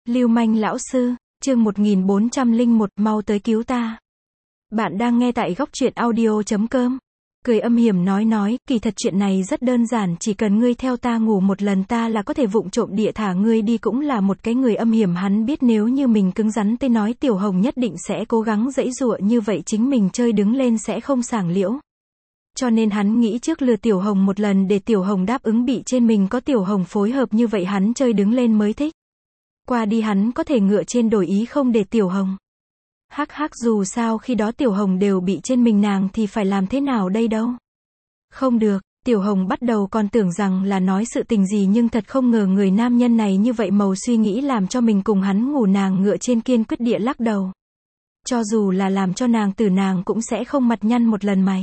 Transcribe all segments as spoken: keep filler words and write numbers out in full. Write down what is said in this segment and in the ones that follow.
Lưu manh lão sư, chương một nghìn bốn trăm lẻ một, mau tới cứu ta. Bạn đang nghe tại góc truyện audio chấm com. Cười âm hiểm nói nói, kỳ thật chuyện này rất đơn giản, chỉ cần ngươi theo ta ngủ một lần ta là có thể vụng trộm địa thả ngươi đi. Cũng là một cái người âm hiểm, hắn biết nếu như mình cứng rắn tới nói Tiểu Hồng nhất định sẽ cố gắng giãy giụa, như vậy chính mình chơi đứng lên sẽ không sảng liễu. Cho nên hắn nghĩ trước lừa Tiểu Hồng một lần để Tiểu Hồng đáp ứng, bị trên mình có Tiểu Hồng phối hợp như vậy hắn chơi đứng lên mới thích. Qua đi hắn có thể ngựa trên đổi ý không để Tiểu Hồng. Hắc hắc, dù sao khi đó Tiểu Hồng đều bị trên mình nàng thì phải làm thế nào đây đâu. Không được, Tiểu Hồng bắt đầu còn tưởng rằng là nói sự tình gì, nhưng thật không ngờ người nam nhân này như vậy màu suy nghĩ làm cho mình cùng hắn ngủ. Nàng ngựa trên kiên quyết địa lắc đầu. Cho dù là làm cho nàng tử nàng cũng sẽ không mặt nhăn một lần mày.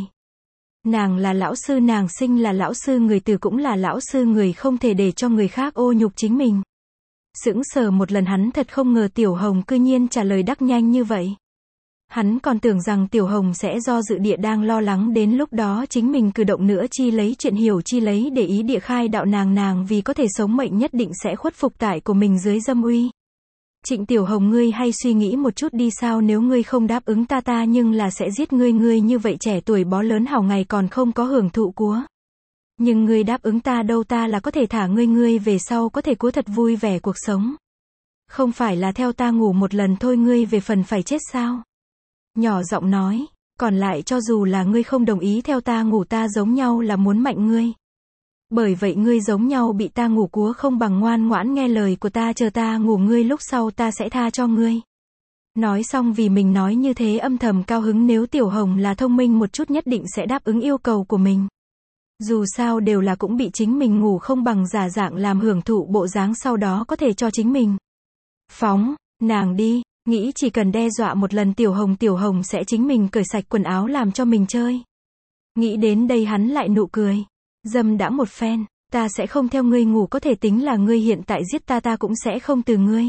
Nàng là lão sư, nàng sinh là lão sư, người tử cũng là lão sư, người không thể để cho người khác ô nhục chính mình. Sững sờ một lần, hắn thật không ngờ Tiểu Hồng cư nhiên trả lời đắc nhanh như vậy. Hắn còn tưởng rằng Tiểu Hồng sẽ do dự địa, đang lo lắng đến lúc đó chính mình cử động nữa chi lấy chuyện hiểu chi lấy để ý địa khai đạo nàng nàng vì có thể sống mệnh nhất định sẽ khuất phục tại của mình dưới dâm uy. Trịnh Tiểu Hồng, ngươi hay suy nghĩ một chút đi, sao nếu ngươi không đáp ứng ta ta nhưng là sẽ giết ngươi, ngươi như vậy trẻ tuổi bó lớn hảo ngày còn không có hưởng thụ của. Nhưng ngươi đáp ứng ta đâu, ta là có thể thả ngươi, ngươi về sau có thể過thật vui vẻ cuộc sống. Không phải là theo ta ngủ một lần thôi ngươi về phần phải chết sao? Nhỏ giọng nói, còn lại cho dù là ngươi không đồng ý theo ta ngủ ta giống nhau là muốn mạnh ngươi. Bởi vậy ngươi giống nhau bị ta ngủ cúa, không bằng ngoan ngoãn nghe lời của ta, chờ ta ngủ ngươi lúc sau ta sẽ tha cho ngươi. Nói xong vì mình nói như thế âm thầm cao hứng, nếu Tiểu Hồng là thông minh một chút nhất định sẽ đáp ứng yêu cầu của mình. Dù sao đều là cũng bị chính mình ngủ, không bằng giả dạng làm hưởng thụ bộ dáng, sau đó có thể cho chính mình phóng nàng đi, nghĩ chỉ cần đe dọa một lần Tiểu Hồng, Tiểu Hồng sẽ chính mình cởi sạch quần áo làm cho mình chơi. Nghĩ đến đây hắn lại nụ cười. Dâm đã một phen, ta sẽ không theo ngươi ngủ, có thể tính là ngươi hiện tại giết ta ta cũng sẽ không từ ngươi.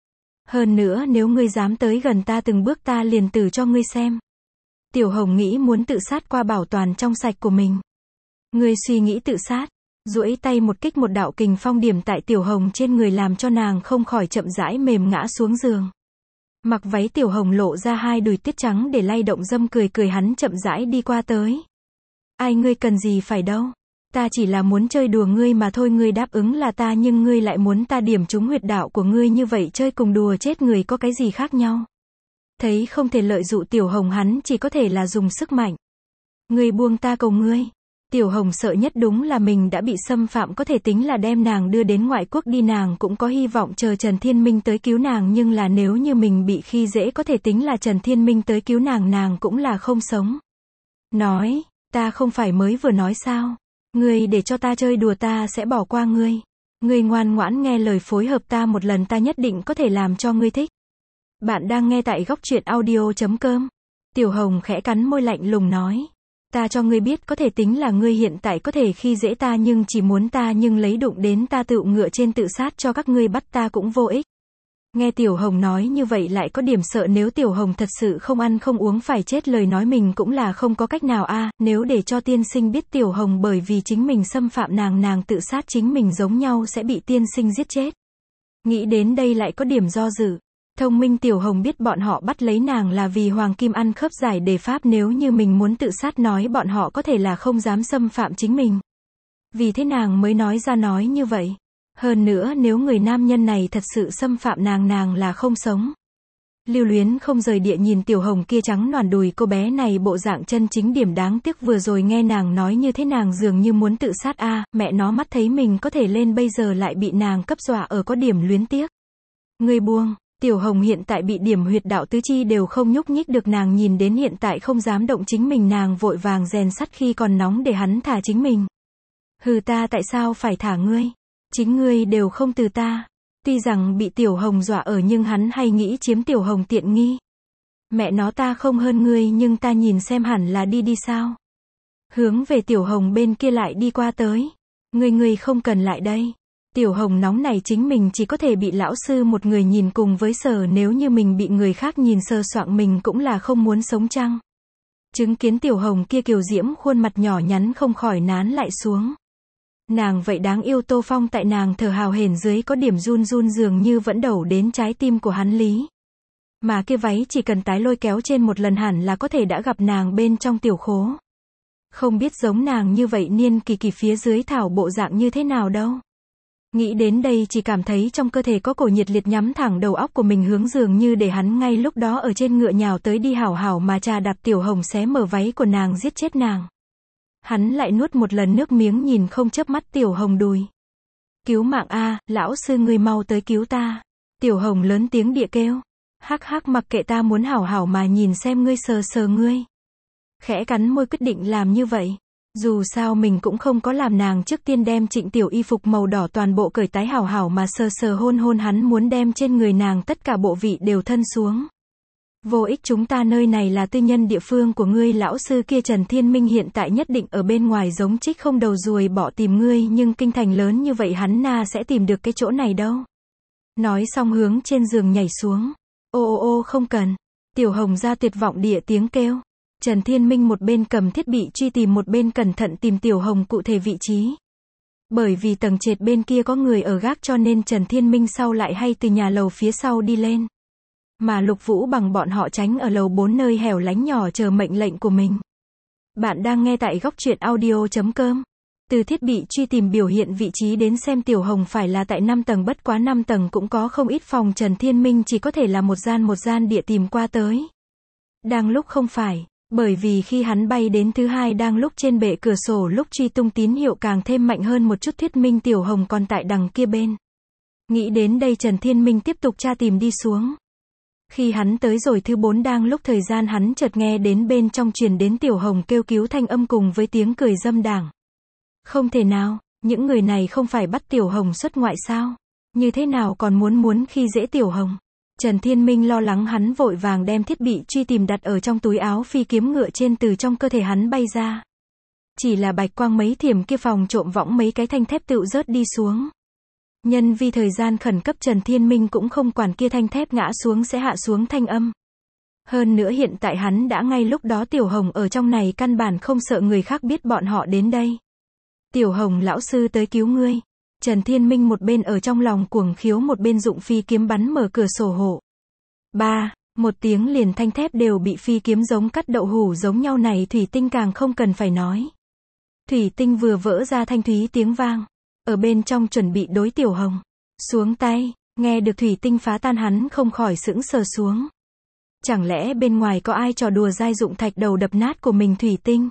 Hơn nữa nếu ngươi dám tới gần ta từng bước ta liền tử cho ngươi xem. Tiểu Hồng nghĩ muốn tự sát qua bảo toàn trong sạch của mình. Ngươi suy nghĩ tự sát, duỗi tay một kích, một đạo kình phong điểm tại Tiểu Hồng trên người làm cho nàng không khỏi chậm rãi mềm ngã xuống giường. Mặc váy Tiểu Hồng lộ ra hai đùi tuyết trắng để lay động, dâm cười cười, hắn chậm rãi đi qua tới. Ai, ngươi cần gì phải đâu. Ta chỉ là muốn chơi đùa ngươi mà thôi, ngươi đáp ứng là ta nhưng ngươi lại muốn ta điểm trúng huyệt đạo của ngươi, như vậy chơi cùng đùa chết người có cái gì khác nhau. Thấy không thể lợi dụng Tiểu Hồng, hắn chỉ có thể là dùng sức mạnh. Ngươi buông ta cầu ngươi. Tiểu Hồng sợ nhất đúng là mình đã bị xâm phạm, có thể tính là đem nàng đưa đến ngoại quốc đi, nàng cũng có hy vọng chờ Trần Thiên Minh tới cứu nàng, nhưng là nếu như mình bị khi dễ có thể tính là Trần Thiên Minh tới cứu nàng, nàng cũng là không sống. Nói, ta không phải mới vừa nói sao? Ngươi để cho ta chơi đùa ta sẽ bỏ qua ngươi. Ngươi ngoan ngoãn nghe lời phối hợp ta một lần ta nhất định có thể làm cho ngươi thích. Bạn đang nghe tại góc truyện audio chấm com. Tiểu Hồng khẽ cắn môi lạnh lùng nói. Ta cho ngươi biết, có thể tính là ngươi hiện tại có thể khi dễ ta nhưng chỉ muốn ta nhưng lấy đụng đến ta tự ngựa trên tự sát cho các ngươi bắt ta cũng vô ích. Nghe Tiểu Hồng nói như vậy lại có điểm sợ, nếu Tiểu Hồng thật sự không ăn không uống phải chết lời nói mình cũng là không có cách nào a à, nếu để cho tiên sinh biết Tiểu Hồng bởi vì chính mình xâm phạm nàng nàng tự sát chính mình giống nhau sẽ bị tiên sinh giết chết. Nghĩ đến đây lại có điểm do dự. Thông minh Tiểu Hồng biết bọn họ bắt lấy nàng là vì Hoàng Kim ăn khớp giải đề pháp, nếu như mình muốn tự sát nói bọn họ có thể là không dám xâm phạm chính mình. Vì thế nàng mới nói ra nói như vậy. Hơn nữa nếu người nam nhân này thật sự xâm phạm nàng nàng là không sống. Lưu luyến không rời địa nhìn Tiểu Hồng kia trắng nõn đùi, cô bé này bộ dạng chân chính điểm đáng tiếc, vừa rồi nghe nàng nói như thế nàng dường như muốn tự sát a à, mẹ nó mắt thấy mình có thể lên bây giờ lại bị nàng cấp dọa ở, có điểm luyến tiếc. Ngươi buông. Tiểu Hồng hiện tại bị điểm huyệt đạo tứ chi đều không nhúc nhích được, nàng nhìn đến hiện tại không dám động chính mình, nàng vội vàng rèn sắt khi còn nóng để hắn thả chính mình. Hừ, ta tại sao phải thả ngươi? Chính ngươi đều không từ ta. Tuy rằng bị Tiểu Hồng dọa ở nhưng hắn hay nghĩ chiếm Tiểu Hồng tiện nghi. Mẹ nó, ta không hơn ngươi nhưng ta nhìn xem hẳn là đi đi sao? Hướng về Tiểu Hồng bên kia lại đi qua tới. Ngươi ngươi không cần lại đây. Tiểu Hồng nóng này chính mình chỉ có thể bị lão sư một người nhìn cùng với sờ, nếu như mình bị người khác nhìn sờ soạng mình cũng là không muốn sống chăng. Chứng kiến Tiểu Hồng kia kiều diễm khuôn mặt nhỏ nhắn không khỏi nán lại xuống. Nàng vậy đáng yêu. Tô Phong tại nàng thở hào hển dưới có điểm run run dường như vẫn đẩu đến trái tim của hắn lý. Mà kia váy chỉ cần tái lôi kéo trên một lần hẳn là có thể đã gặp nàng bên trong tiểu khố. Không biết giống nàng như vậy niên kỳ kỳ phía dưới thảo bộ dạng như thế nào đâu. Nghĩ đến đây chỉ cảm thấy trong cơ thể có cổ nhiệt liệt nhắm thẳng đầu óc của mình hướng dường như để hắn ngay lúc đó ở trên ngựa nhào tới đi hảo hảo mà trà đạp Tiểu Hồng xé mở váy của nàng giết chết nàng. Hắn lại nuốt một lần nước miếng nhìn không chớp mắt Tiểu Hồng đùi. Cứu mạng a, lão sư ngươi mau tới cứu ta. Tiểu Hồng lớn tiếng địa kêu. Hắc hắc mặc kệ ta muốn hảo hảo mà nhìn xem ngươi sờ sờ ngươi. Khẽ cắn môi quyết định làm như vậy. Dù sao mình cũng không có làm nàng trước tiên đem Trịnh Tiểu y phục màu đỏ toàn bộ cởi tái hảo hảo mà sờ sờ hôn hôn hắn muốn đem trên người nàng tất cả bộ vị đều thân xuống. Vô ích chúng ta nơi này là tư nhân địa phương của ngươi lão sư kia Trần Thiên Minh hiện tại nhất định ở bên ngoài giống trích không đầu ruồi bỏ tìm ngươi nhưng kinh thành lớn như vậy hắn na sẽ tìm được cái chỗ này đâu. Nói xong hướng trên giường nhảy xuống. Ô ô ô không cần. Tiểu Hồng ra tuyệt vọng địa tiếng kêu. Trần Thiên Minh một bên cầm thiết bị truy tìm một bên cẩn thận tìm Tiểu Hồng cụ thể vị trí. Bởi vì tầng trệt bên kia có người ở gác cho nên Trần Thiên Minh sau lại hay từ nhà lầu phía sau đi lên. Mà Lục Vũ bằng bọn họ tránh ở lầu bốn nơi hẻo lánh nhỏ chờ mệnh lệnh của mình. Bạn đang nghe tại góc truyện audio chấm com. Từ thiết bị truy tìm biểu hiện vị trí đến xem Tiểu Hồng phải là tại năm tầng bất quá năm tầng cũng có không ít phòng Trần Thiên Minh chỉ có thể là một gian một gian địa tìm qua tới. Đang lúc không phải. Bởi vì khi hắn bay đến thứ hai đang lúc trên bệ cửa sổ lúc truy tung tín hiệu càng thêm mạnh hơn một chút thuyết minh Tiểu Hồng còn tại đằng kia bên. Nghĩ đến đây Trần Thiên Minh tiếp tục tra tìm đi xuống. Khi hắn tới rồi thứ bốn đang lúc thời gian hắn chợt nghe đến bên trong truyền đến Tiểu Hồng kêu cứu thanh âm cùng với tiếng cười dâm đảng. Không thể nào, những người này không phải bắt Tiểu Hồng xuất ngoại sao? Như thế nào còn muốn muốn khi dễ Tiểu Hồng? Trần Thiên Minh lo lắng hắn vội vàng đem thiết bị truy tìm đặt ở trong túi áo phi kiếm ngựa trên từ trong cơ thể hắn bay ra. Chỉ là bạch quang mấy thiểm kia phòng trộm võng mấy cái thanh thép tựu rớt đi xuống. Nhân vì thời gian khẩn cấp Trần Thiên Minh cũng không quản kia thanh thép ngã xuống sẽ hạ xuống thanh âm. Hơn nữa hiện tại hắn đã ngay lúc đó Tiểu Hồng ở trong này căn bản không sợ người khác biết bọn họ đến đây. Tiểu Hồng lão sư tới cứu ngươi. Trần Thiên Minh một bên ở trong lòng cuồng khiếu một bên dụng phi kiếm bắn mở cửa sổ hộ. Ba, một tiếng liền thanh thép đều bị phi kiếm giống cắt đậu hủ giống nhau này thủy tinh càng không cần phải nói. Thủy tinh vừa vỡ ra thanh thúy tiếng vang. Ở bên trong chuẩn bị đối Tiểu Hồng. Xuống tay, nghe được thủy tinh phá tan hắn không khỏi sững sờ xuống. Chẳng lẽ bên ngoài có ai trò đùa dai dụng thạch đầu đập nát của mình thủy tinh?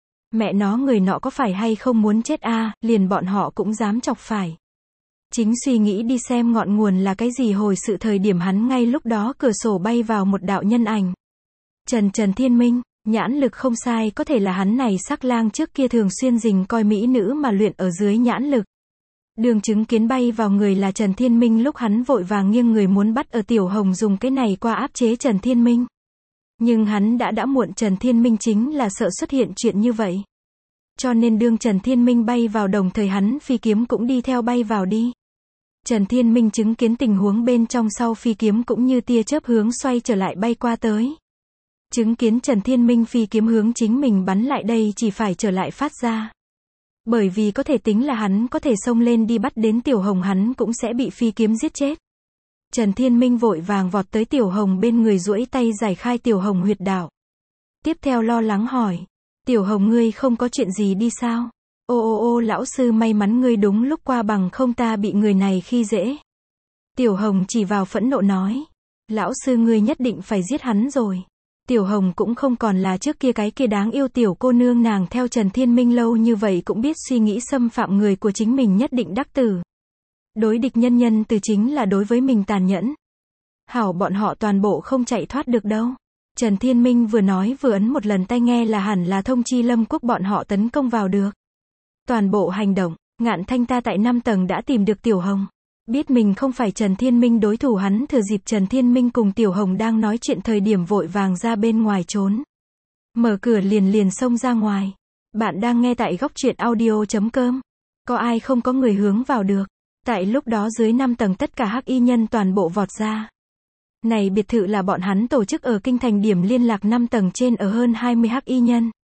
Mẹ nó người nọ có phải hay không muốn chết a à, liền bọn họ cũng dám chọc phải. Chính suy nghĩ đi xem ngọn nguồn là cái gì hồi sự thời điểm hắn ngay lúc đó cửa sổ bay vào một đạo nhân ảnh. Trần Trần Thiên Minh, nhãn lực không sai có thể là hắn này sắc lang trước kia thường xuyên rình coi mỹ nữ mà luyện ở dưới nhãn lực. Đường chứng kiến bay vào người là Trần Thiên Minh lúc hắn vội vàng nghiêng người muốn bắt ở Tiểu Hồng dùng cái này qua áp chế Trần Thiên Minh. Nhưng hắn đã đã muộn Trần Thiên Minh chính là sợ xuất hiện chuyện như vậy. Cho nên đương Trần Thiên Minh bay vào đồng thời hắn phi kiếm cũng đi theo bay vào đi. Trần Thiên Minh chứng kiến tình huống bên trong sau phi kiếm cũng như tia chớp hướng xoay trở lại bay qua tới. Chứng kiến Trần Thiên Minh phi kiếm hướng chính mình bắn lại đây chỉ phải trở lại phát ra. Bởi vì có thể tính là hắn có thể xông lên đi bắt đến Tiểu Hồng hắn cũng sẽ bị phi kiếm giết chết. Trần Thiên Minh vội vàng vọt tới Tiểu Hồng bên người duỗi tay giải khai Tiểu Hồng huyệt đạo. Tiếp theo lo lắng hỏi. Tiểu Hồng ngươi không có chuyện gì đi sao? Ô ô ô lão sư may mắn ngươi đúng lúc qua bằng không ta bị người này khi dễ. Tiểu Hồng chỉ vào phẫn nộ nói. Lão sư ngươi nhất định phải giết hắn rồi. Tiểu Hồng cũng không còn là trước kia cái kia đáng yêu tiểu cô nương nàng theo Trần Thiên Minh lâu như vậy cũng biết suy nghĩ xâm phạm người của chính mình nhất định đắc tử. Đối địch nhân nhân từ chính là đối với mình tàn nhẫn. Hảo bọn họ toàn bộ không chạy thoát được đâu. Trần Thiên Minh vừa nói vừa ấn một lần tai nghe là hẳn là thông chi Lâm Quốc bọn họ tấn công vào được. Toàn bộ hành động, Ngạn Thanh ta tại năm tầng đã tìm được Tiểu Hồng. Biết mình không phải Trần Thiên Minh đối thủ hắn thừa dịp Trần Thiên Minh cùng Tiểu Hồng đang nói chuyện thời điểm vội vàng ra bên ngoài trốn. Mở cửa liền liền xông ra ngoài. Bạn đang nghe tại góc truyện audio chấm com. Có ai không có người hướng vào được. Tại lúc đó dưới năm tầng tất cả hắc y nhân toàn bộ vọt ra. Này biệt thự là bọn hắn tổ chức ở kinh thành điểm liên lạc năm tầng trên ở hơn hai mươi hắc y nhân.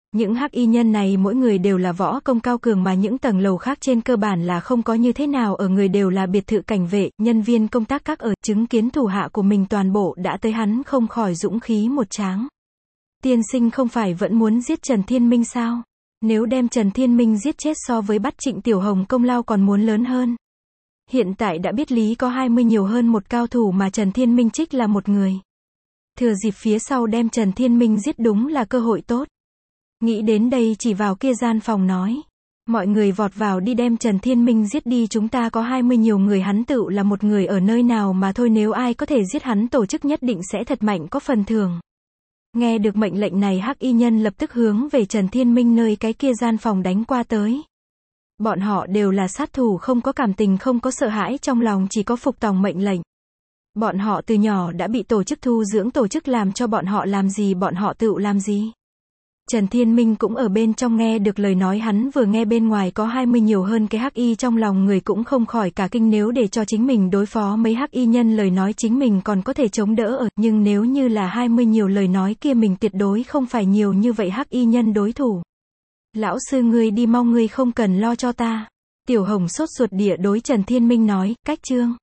Những hắc y nhân này mỗi người đều là võ công cao cường mà những tầng lầu khác trên cơ bản là không có như thế nào ở người đều là biệt thự cảnh vệ, nhân viên công tác các ở, chứng kiến thủ hạ của mình toàn bộ đã tới hắn không khỏi dũng khí một tráng. Tiên sinh không phải vẫn muốn giết Trần Thiên Minh sao? Nếu đem Trần Thiên Minh giết chết so với bắt Trịnh Tiểu Hồng công lao còn muốn lớn hơn. Hiện tại đã biết lý có hai mươi nhiều hơn một cao thủ mà Trần Thiên Minh trích là một người. Thừa dịp phía sau đem Trần Thiên Minh giết đúng là cơ hội tốt. Nghĩ đến đây chỉ vào kia gian phòng nói. Mọi người vọt vào đi đem Trần Thiên Minh giết đi, chúng ta có hai mươi nhiều người, hắn tựu là một người ở nơi nào mà thôi, nếu ai có thể giết hắn tổ chức nhất định sẽ thật mạnh có phần thưởng. Nghe được mệnh lệnh này hắc y nhân lập tức hướng về Trần Thiên Minh nơi cái kia gian phòng đánh qua tới. Bọn họ đều là sát thủ, không có cảm tình, không có sợ hãi, trong lòng chỉ có phục tòng mệnh lệnh. Bọn họ từ nhỏ đã bị tổ chức thu dưỡng, tổ chức làm cho bọn họ làm gì bọn họ tựu làm gì. Trần Thiên Minh cũng ở bên trong nghe được lời nói, hắn vừa nghe bên ngoài có hai mươi nhiều hơn cái hắc y, trong lòng người cũng không khỏi cả kinh, nếu để cho chính mình đối phó mấy hắc y nhân lời nói chính mình còn có thể chống đỡ ở, nhưng nếu như là hai mươi nhiều lời nói kia mình tuyệt đối không phải nhiều như vậy hắc y nhân đối thủ. Lão sư ngươi đi mau, ngươi không cần lo cho ta. Tiểu Hồng sốt ruột địa đối Trần Thiên Minh nói, cách chương.